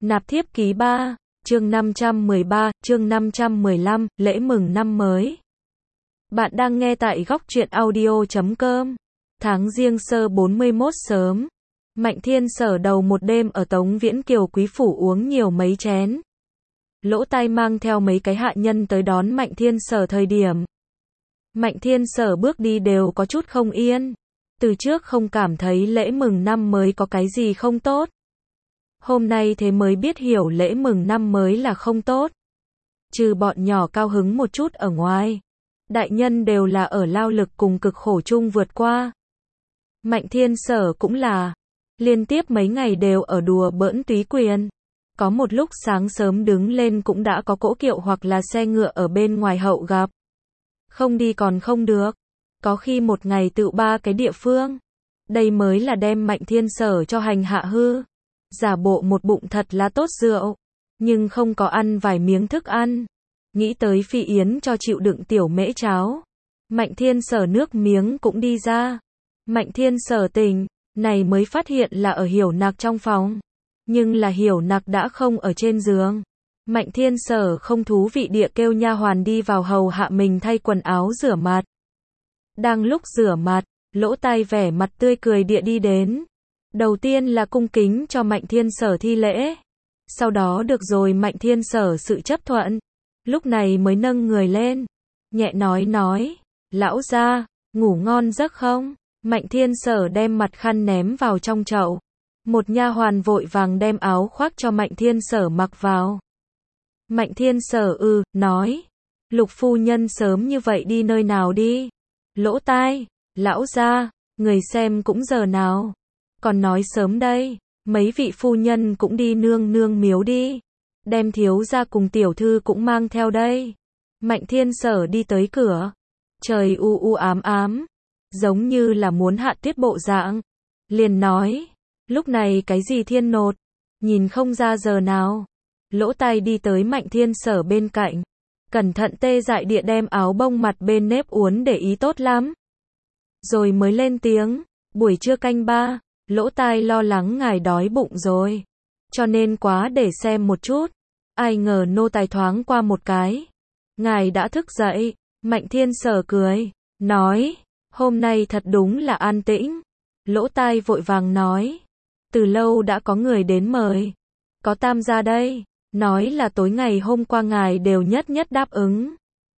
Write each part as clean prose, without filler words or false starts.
Nạp thiếp ký 3, chương 513, chương 515, lễ mừng năm mới. Bạn đang nghe tại góc truyện audio.com. Tháng Giêng Sơ 41 sớm. Mạnh Thiên Sở đầu một đêm ở Tống Viễn Kiều Quý Phủ uống nhiều mấy chén. Lỗ Tai mang theo mấy cái hạ nhân tới đón Mạnh Thiên Sở thời điểm. Mạnh Thiên Sở bước đi đều có chút không yên. Từ trước không cảm thấy lễ mừng năm mới có cái gì không tốt. Hôm nay thế mới biết hiểu lễ mừng năm mới là không tốt. Trừ bọn nhỏ cao hứng một chút ở ngoài. Đại nhân đều là ở lao lực cùng cực khổ chung vượt qua. Mạnh Thiên Sở cũng là. Liên tiếp mấy ngày đều ở đùa bỡn túy quyền. Có một lúc sáng sớm đứng lên cũng đã có cỗ kiệu hoặc là xe ngựa ở bên ngoài hậu gặp. Không đi còn không được. Có khi một ngày tự 3 cái địa phương. Đây mới là đem Mạnh Thiên Sở cho hành hạ hư. Giả bộ một bụng thật là tốt rượu. Nhưng không có ăn vài miếng thức ăn. Nghĩ tới Phi Yến cho chịu đựng tiểu mễ cháo. Mạnh Thiên Sở nước miếng cũng đi ra. Mạnh Thiên Sở tỉnh. Này mới phát hiện là ở Hiểu Nặc trong phòng. Nhưng là Hiểu Nặc đã không ở trên giường. Mạnh Thiên Sở không thú vị địa kêu nha hoàn đi vào hầu hạ mình thay quần áo rửa mặt. Đang lúc rửa mặt, Lỗ Tai vẻ mặt tươi cười địa đi đến. Đầu tiên là cung kính cho Mạnh Thiên Sở thi lễ. Sau đó được rồi Mạnh Thiên Sở sự chấp thuận. Lúc này mới nâng người lên. Nhẹ nói, lão gia, ngủ ngon giấc không? Mạnh Thiên Sở đem mặt khăn ném vào trong chậu. Một nha hoàn vội vàng đem áo khoác cho Mạnh Thiên Sở mặc vào. Mạnh Thiên Sở nói. Lục phu nhân sớm như vậy đi nơi nào đi? Lỗ Tai, lão gia, người xem cũng giờ nào? Còn nói sớm đây, mấy vị phu nhân cũng đi nương miếu đi. Đem thiếu gia cùng tiểu thư cũng mang theo đây. Mạnh Thiên Sở đi tới cửa. Trời u ám. Giống như là muốn hạ tiết bộ dạng. Liền nói. Lúc này cái gì thiên nột. Nhìn không ra giờ nào. Lỗ Tai đi tới Mạnh Thiên Sở bên cạnh. Cẩn thận tê dại địa đem áo bông mặt bên nếp uốn để ý tốt lắm. Rồi mới lên tiếng. Buổi trưa canh 3. Lỗ Tai lo lắng ngài đói bụng rồi. Cho nên quá để xem một chút. Ai ngờ nô tài thoáng qua một cái. Ngài đã thức dậy. Mạnh Thiên Sở cười. Nói. Hôm nay thật đúng là an tĩnh. Lỗ Tai vội vàng nói. Từ lâu đã có người đến mời. Có Tam gia đây. Nói là tối ngày hôm qua ngài đều nhất đáp ứng.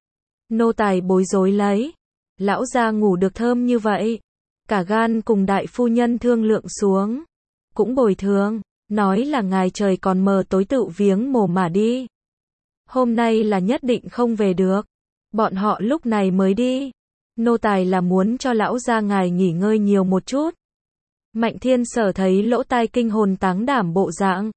Nô tài bối rối lấy. Lão gia ngủ được thơm như vậy. Cả gan cùng đại phu nhân thương lượng xuống. Cũng bồi thường. Nói là ngài trời còn mờ tối tự viếng mồ mà đi. Hôm nay là nhất định không về được. Bọn họ lúc này mới đi. Nô tài là muốn cho lão gia ngài nghỉ ngơi nhiều một chút. Mạnh Thiên Sở thấy Lỗ Tai kinh hồn táng đảm bộ dạng.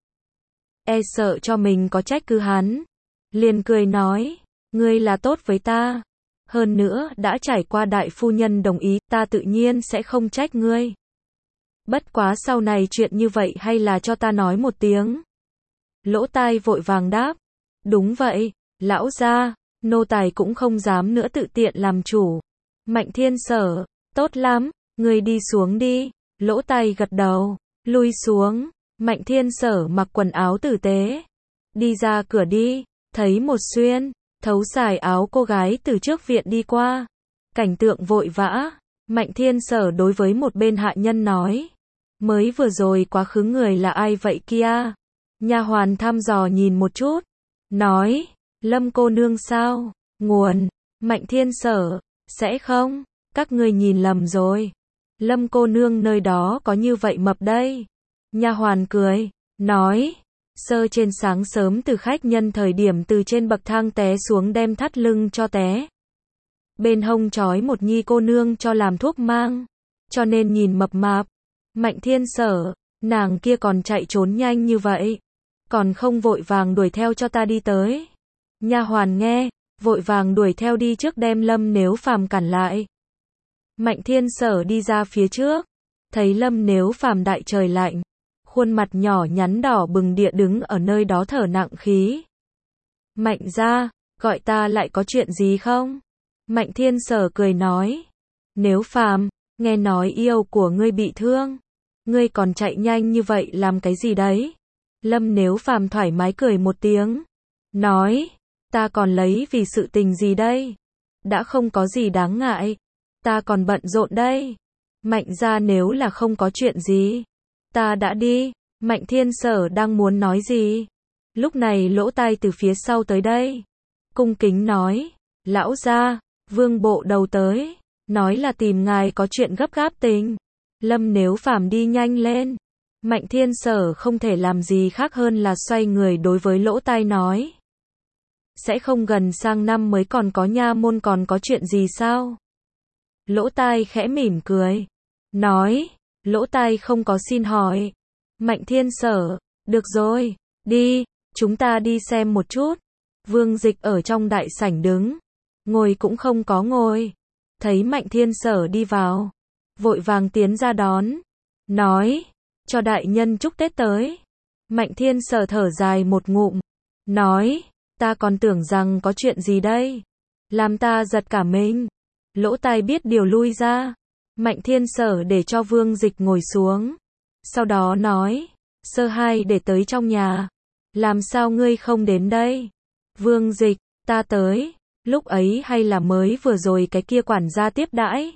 E sợ cho mình có trách cứ hắn. Liền cười nói. Ngươi là tốt với ta. Hơn nữa đã trải qua đại phu nhân đồng ý, ta tự nhiên sẽ không trách ngươi. Bất quá sau này chuyện như vậy hay là cho ta nói một tiếng. Lỗ Tai vội vàng đáp. Đúng vậy, lão gia, nô tài cũng không dám nữa tự tiện làm chủ. Mạnh Thiên Sở, tốt lắm, ngươi đi xuống đi. Lỗ Tai gật đầu, lui xuống. Mạnh Thiên Sở mặc quần áo tử tế. Đi ra cửa đi, thấy một xuyên, thấu xài áo cô gái từ trước viện đi qua. Cảnh tượng vội vã. Mạnh Thiên Sở đối với một bên hạ nhân nói. Mới vừa rồi quá khứ người là ai vậy kia? Nha hoàn thăm dò nhìn một chút. Nói, Lâm cô nương sao? Nguồn, Mạnh Thiên Sở, sẽ không? Các ngươi nhìn lầm rồi. Lâm cô nương nơi đó có như vậy mập đây. Nha hoàn cười, nói. Sơ trên sáng sớm từ khách nhân thời điểm từ trên bậc thang té xuống đem thắt lưng cho té. Bên hông trói một nhi cô nương cho làm thuốc mang. Cho nên nhìn mập mạp. Mạnh Thiên Sở, nàng kia còn chạy trốn nhanh như vậy. Còn không vội vàng đuổi theo cho ta đi tới. Nha hoàn nghe, vội vàng đuổi theo đi trước đem Lâm Nếu Phàm cản lại. Mạnh Thiên Sở đi ra phía trước. Thấy Lâm Nếu Phàm đại trời lạnh. Khuôn mặt nhỏ nhắn đỏ bừng địa đứng ở nơi đó thở nặng khí. Mạnh gia, gọi ta lại có chuyện gì không? Mạnh Thiên Sở cười nói. Nếu Phàm, nghe nói yêu của ngươi bị thương. Ngươi còn chạy nhanh như vậy làm cái gì đấy? Lâm Nếu Phàm thoải mái cười một tiếng. Nói, ta còn lấy vì sự tình gì đây? Đã không có gì đáng ngại. Ta còn bận rộn đây. Mạnh gia nếu là không có chuyện gì, ta đã đi. Mạnh Thiên Sở đang muốn nói gì. Lúc này Lỗ Tai từ phía sau tới đây. Cung kính nói, lão gia, Vương bộ đầu tới. Nói là tìm ngài có chuyện gấp gáp tình. Lâm Nếu Phàm đi nhanh lên. Mạnh Thiên Sở không thể làm gì khác hơn là xoay người đối với Lỗ Tai nói. Sẽ không gần sang năm mới còn có nha môn còn có chuyện gì sao? Lỗ Tai khẽ mỉm cười. Nói, Lỗ Tai không có xin hỏi. Mạnh Thiên Sở, được rồi, đi, chúng ta đi xem một chút. Vương Dịch ở trong đại sảnh đứng. Ngồi cũng không có ngồi. Thấy Mạnh Thiên Sở đi vào. Vội vàng tiến ra đón. Nói, cho đại nhân chúc Tết tới. Mạnh Thiên Sở thở dài một ngụm. Nói, ta còn tưởng rằng có chuyện gì đây. Làm ta giật cả mình. Lỗ Tai biết điều lui ra. Mạnh Thiên Sở để cho Vương Dịch ngồi xuống. Sau đó nói, Sơ Hai để tới trong nhà. Làm sao ngươi không đến đây? Vương Dịch, ta tới. Lúc ấy hay là mới vừa rồi cái kia quản gia tiếp đãi.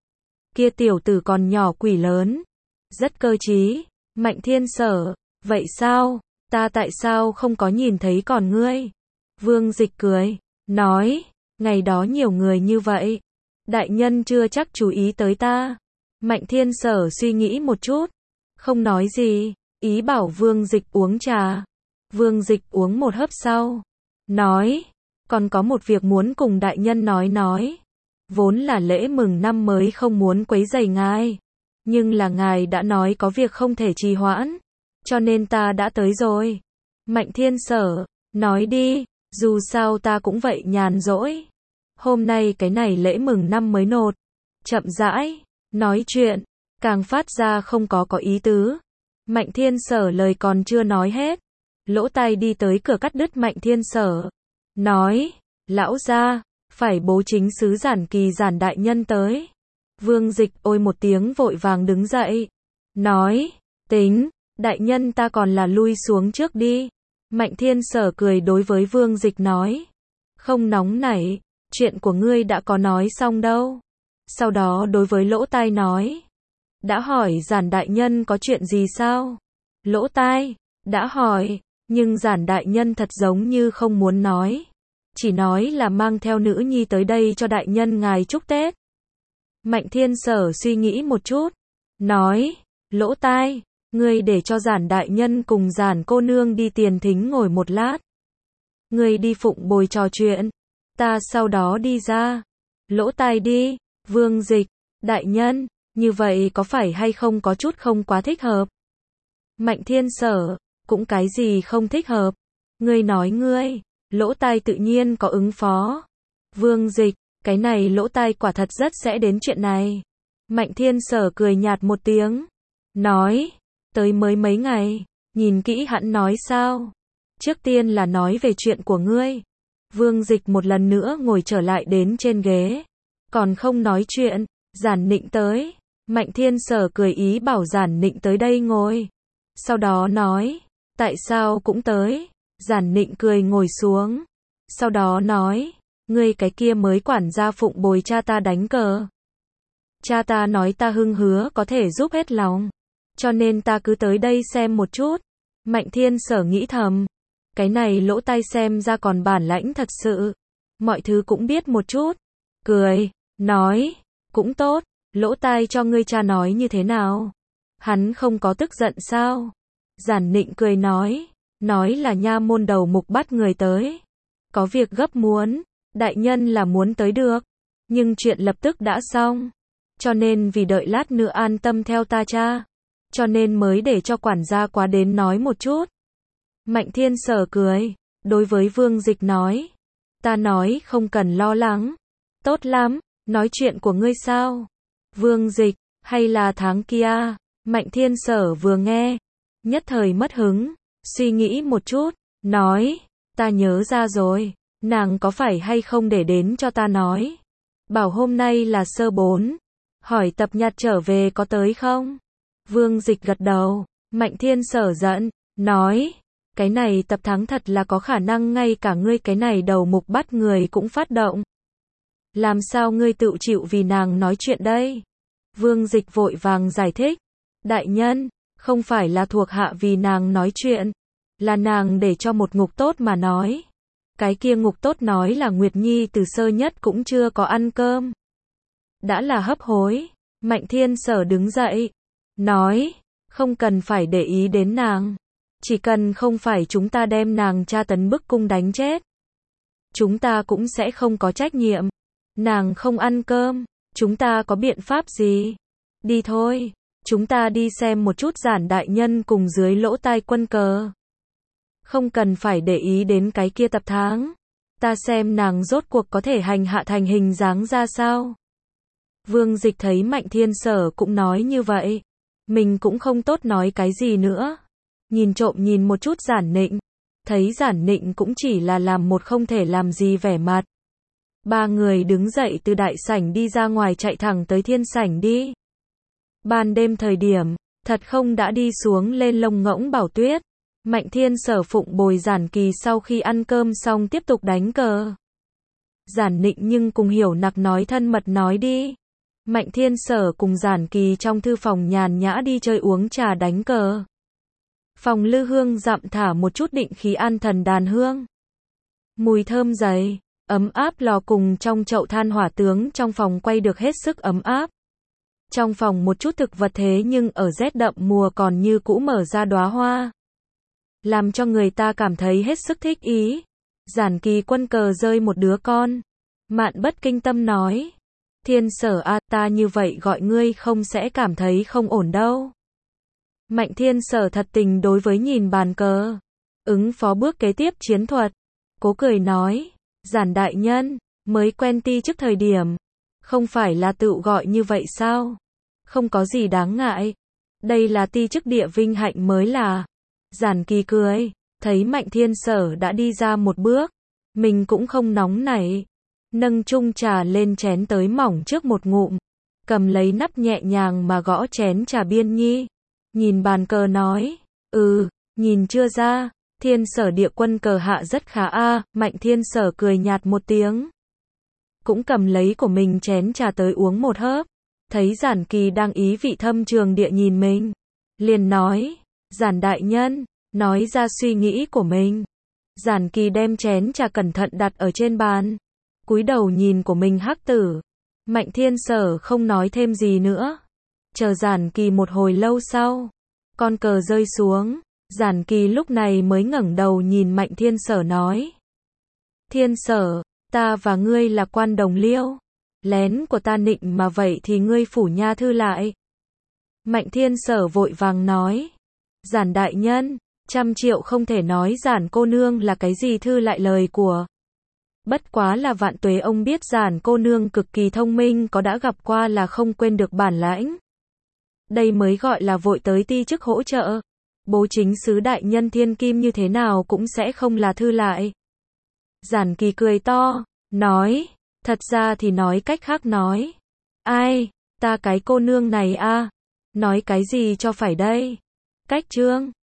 Kia tiểu tử còn nhỏ quỷ lớn. Rất cơ trí. Mạnh Thiên Sở, vậy sao? Ta tại sao không có nhìn thấy còn ngươi? Vương Dịch cười, nói, ngày đó nhiều người như vậy. Đại nhân chưa chắc chú ý tới ta. Mạnh Thiên Sở suy nghĩ một chút. Không nói gì, ý bảo Vương Dịch uống trà. Vương Dịch uống một hớp sau. Nói, còn có một việc muốn cùng đại nhân nói. Vốn là lễ mừng năm mới không muốn quấy rầy ngài. Nhưng là ngài đã nói có việc không thể trì hoãn. Cho nên ta đã tới rồi. Mạnh Thiên Sở, nói đi, dù sao ta cũng vậy nhàn rỗi. Hôm nay cái này lễ mừng năm mới nột. Chậm rãi, nói chuyện, càng phát ra không có ý tứ. Mạnh Thiên Sở lời còn chưa nói hết. Lỗ Tai đi tới cửa cắt đứt Mạnh Thiên Sở. Nói, lão gia, phải bố chính sứ Giản Kỳ Giản đại nhân tới. Vương Dịch ôi một tiếng vội vàng đứng dậy. Nói, tính, đại nhân ta còn là lui xuống trước đi. Mạnh Thiên Sở cười đối với Vương Dịch nói. Không nóng nảy, chuyện của ngươi đã có nói xong đâu. Sau đó đối với Lỗ Tai nói. Đã hỏi Giản đại nhân có chuyện gì sao? Lỗ Tai, đã hỏi, nhưng Giản đại nhân thật giống như không muốn nói. Chỉ nói là mang theo nữ nhi tới đây cho đại nhân ngài chúc Tết. Mạnh Thiên Sở suy nghĩ một chút. Nói, Lỗ Tai, ngươi để cho Giản đại nhân cùng Giản cô nương đi tiền thính ngồi một lát. Ngươi đi phụng bồi trò chuyện. Ta sau đó đi ra. Lỗ Tai đi. Vương Dịch, đại nhân, như vậy có phải hay không có chút không quá thích hợp? Mạnh Thiên Sở, cũng cái gì không thích hợp? Ngươi nói ngươi. Lỗ Tai tự nhiên có ứng phó. Vương Dịch, cái này Lỗ Tai quả thật rất sẽ đến chuyện này. Mạnh Thiên Sở cười nhạt một tiếng. Nói, tới mới mấy ngày, nhìn kỹ hẳn nói sao. Trước tiên là nói về chuyện của ngươi. Vương Dịch một lần nữa ngồi trở lại đến trên ghế. Còn không nói chuyện, Giản Nịnh tới. Mạnh Thiên Sở cười ý bảo Giản Nịnh tới đây ngồi. Sau đó nói, tại sao cũng tới. Giản Nịnh cười ngồi xuống. Sau đó nói, ngươi cái kia mới quản gia phụng bồi cha ta đánh cờ. Cha ta nói ta hưng hứa có thể giúp hết lòng. Cho nên ta cứ tới đây xem một chút. Mạnh Thiên Sở nghĩ thầm. Cái này Lỗ Tai xem ra còn bản lãnh thật sự. Mọi thứ cũng biết một chút. Cười, nói, cũng tốt. Lỗ Tai cho ngươi cha nói như thế nào? Hắn không có tức giận sao? Giản Nịnh cười nói là nha môn đầu mục bắt người tới. Có việc gấp muốn, đại nhân là muốn tới được. Nhưng chuyện lập tức đã xong. Cho nên vì đợi lát nữa an tâm theo ta cha. Cho nên mới để cho quản gia quá đến nói một chút. Mạnh Thiên Sở cười, đối với Vương Dịch nói. Ta nói không cần lo lắng. Tốt lắm, nói chuyện của ngươi sao? Vương Dịch, hay là tháng kia? Mạnh Thiên Sở vừa nghe, nhất thời mất hứng, suy nghĩ một chút, nói, ta nhớ ra rồi, nàng có phải hay không để đến cho ta nói. Bảo hôm nay là sơ 4, hỏi Tập Nhạt trở về có tới không? Vương Dịch gật đầu, Mạnh Thiên Sở giận, nói, cái này tập thắng thật là có khả năng ngay cả ngươi cái này đầu mục bắt người cũng phát động. Làm sao ngươi tự chịu vì nàng nói chuyện đây? Vương Dịch vội vàng giải thích. Đại nhân, không phải là thuộc hạ vì nàng nói chuyện, là nàng để cho một ngục tốt mà nói. Cái kia ngục tốt nói là Nguyệt Nhi từ sơ nhất cũng chưa có ăn cơm. Đã là hấp hối. Mạnh Thiên Sở đứng dậy, nói, không cần phải để ý đến nàng. Chỉ cần không phải chúng ta đem nàng tra tấn bức cung đánh chết, chúng ta cũng sẽ không có trách nhiệm. Nàng không ăn cơm, chúng ta có biện pháp gì? Đi thôi, chúng ta đi xem một chút Giản đại nhân cùng dưới lỗ tai Quân Cờ. Không cần phải để ý đến cái kia tập tháng. Ta xem nàng rốt cuộc có thể hành hạ thành hình dáng ra sao. Vương Dịch thấy Mạnh Thiên Sở cũng nói như vậy, mình cũng không tốt nói cái gì nữa. Nhìn trộm nhìn một chút Giản Nịnh, thấy Giản Nịnh cũng chỉ là làm một không thể làm gì vẻ mặt. Ba người đứng dậy từ đại sảnh đi ra ngoài chạy thẳng tới thiên sảnh đi. Ban đêm thời điểm, thật không đã đi xuống lên lông ngỗng Bảo Tuyết. Mạnh Thiên Sở phụng bồi Giản Kỳ sau khi ăn cơm xong tiếp tục đánh cờ. Giản Nịnh nhưng cùng Hiểu Nặc nói thân mật nói đi. Mạnh Thiên Sở cùng Giản Kỳ trong thư phòng nhàn nhã đi chơi uống trà đánh cờ. Phòng lư hương dặm thả một chút định khí an thần đàn hương. Mùi thơm dày, ấm áp lò cùng trong chậu than hỏa tướng trong phòng quay được hết sức ấm áp. Trong phòng một chút thực vật thế nhưng ở rét đậm mùa còn như cũ mở ra đóa hoa. Làm cho người ta cảm thấy hết sức thích ý. Giản Kỳ Quân Cờ rơi một đứa con. Mạn Bất Kinh Tâm nói. Thiên Sở a, ta như vậy gọi ngươi không sẽ cảm thấy không ổn đâu. Mạnh Thiên Sở thật tình đối với nhìn bàn cờ, ứng phó bước kế tiếp chiến thuật. Cố cười nói, Giản đại nhân, mới quen ti trước thời điểm, không phải là tự gọi như vậy sao? Không có gì đáng ngại. Đây là ti chức địa vinh hạnh mới là. Giản Kỳ cười, thấy Mạnh Thiên Sở đã đi ra một bước, mình cũng không nóng nảy. Nâng chung trà lên chén tới mỏng trước một ngụm, cầm lấy nắp nhẹ nhàng mà gõ chén trà biên nhi. Nhìn bàn cờ nói, nhìn chưa ra, Thiên Sở địa quân cờ hạ rất khá a. Mạnh Thiên Sở cười nhạt một tiếng, cũng cầm lấy của mình chén trà tới uống một hớp. Thấy Giản Kỳ đang ý vị thâm trường địa nhìn mình, liền nói, Giản đại nhân, nói ra suy nghĩ của mình. Giản Kỳ đem chén trà cẩn thận đặt ở trên bàn, cúi đầu nhìn của mình hắc tử. Mạnh Thiên Sở không nói thêm gì nữa. Chờ Giản Kỳ một hồi lâu sau, con cờ rơi xuống, Giản Kỳ lúc này mới ngẩng đầu nhìn Mạnh Thiên Sở nói. Thiên Sở, ta và ngươi là quan đồng liêu. Lén của ta nịnh mà vậy thì ngươi phủ nha thư lại. Mạnh Thiên Sở vội vàng nói. Giản đại nhân, 100 triệu không thể nói Giản cô nương là cái gì thư lại lời của. Bất quá là vạn tuế ông biết Giản cô nương cực kỳ thông minh, có đã gặp qua là không quên được bản lãnh. Đây mới gọi là vội tới ti chức hỗ trợ. Bố chính sứ đại nhân thiên kim như thế nào cũng sẽ không là thư lại. Giản Kỳ cười to, nói, thật ra thì nói cách khác nói. Ai, ta cái cô nương này a, nói cái gì cho phải đây? Cách trương,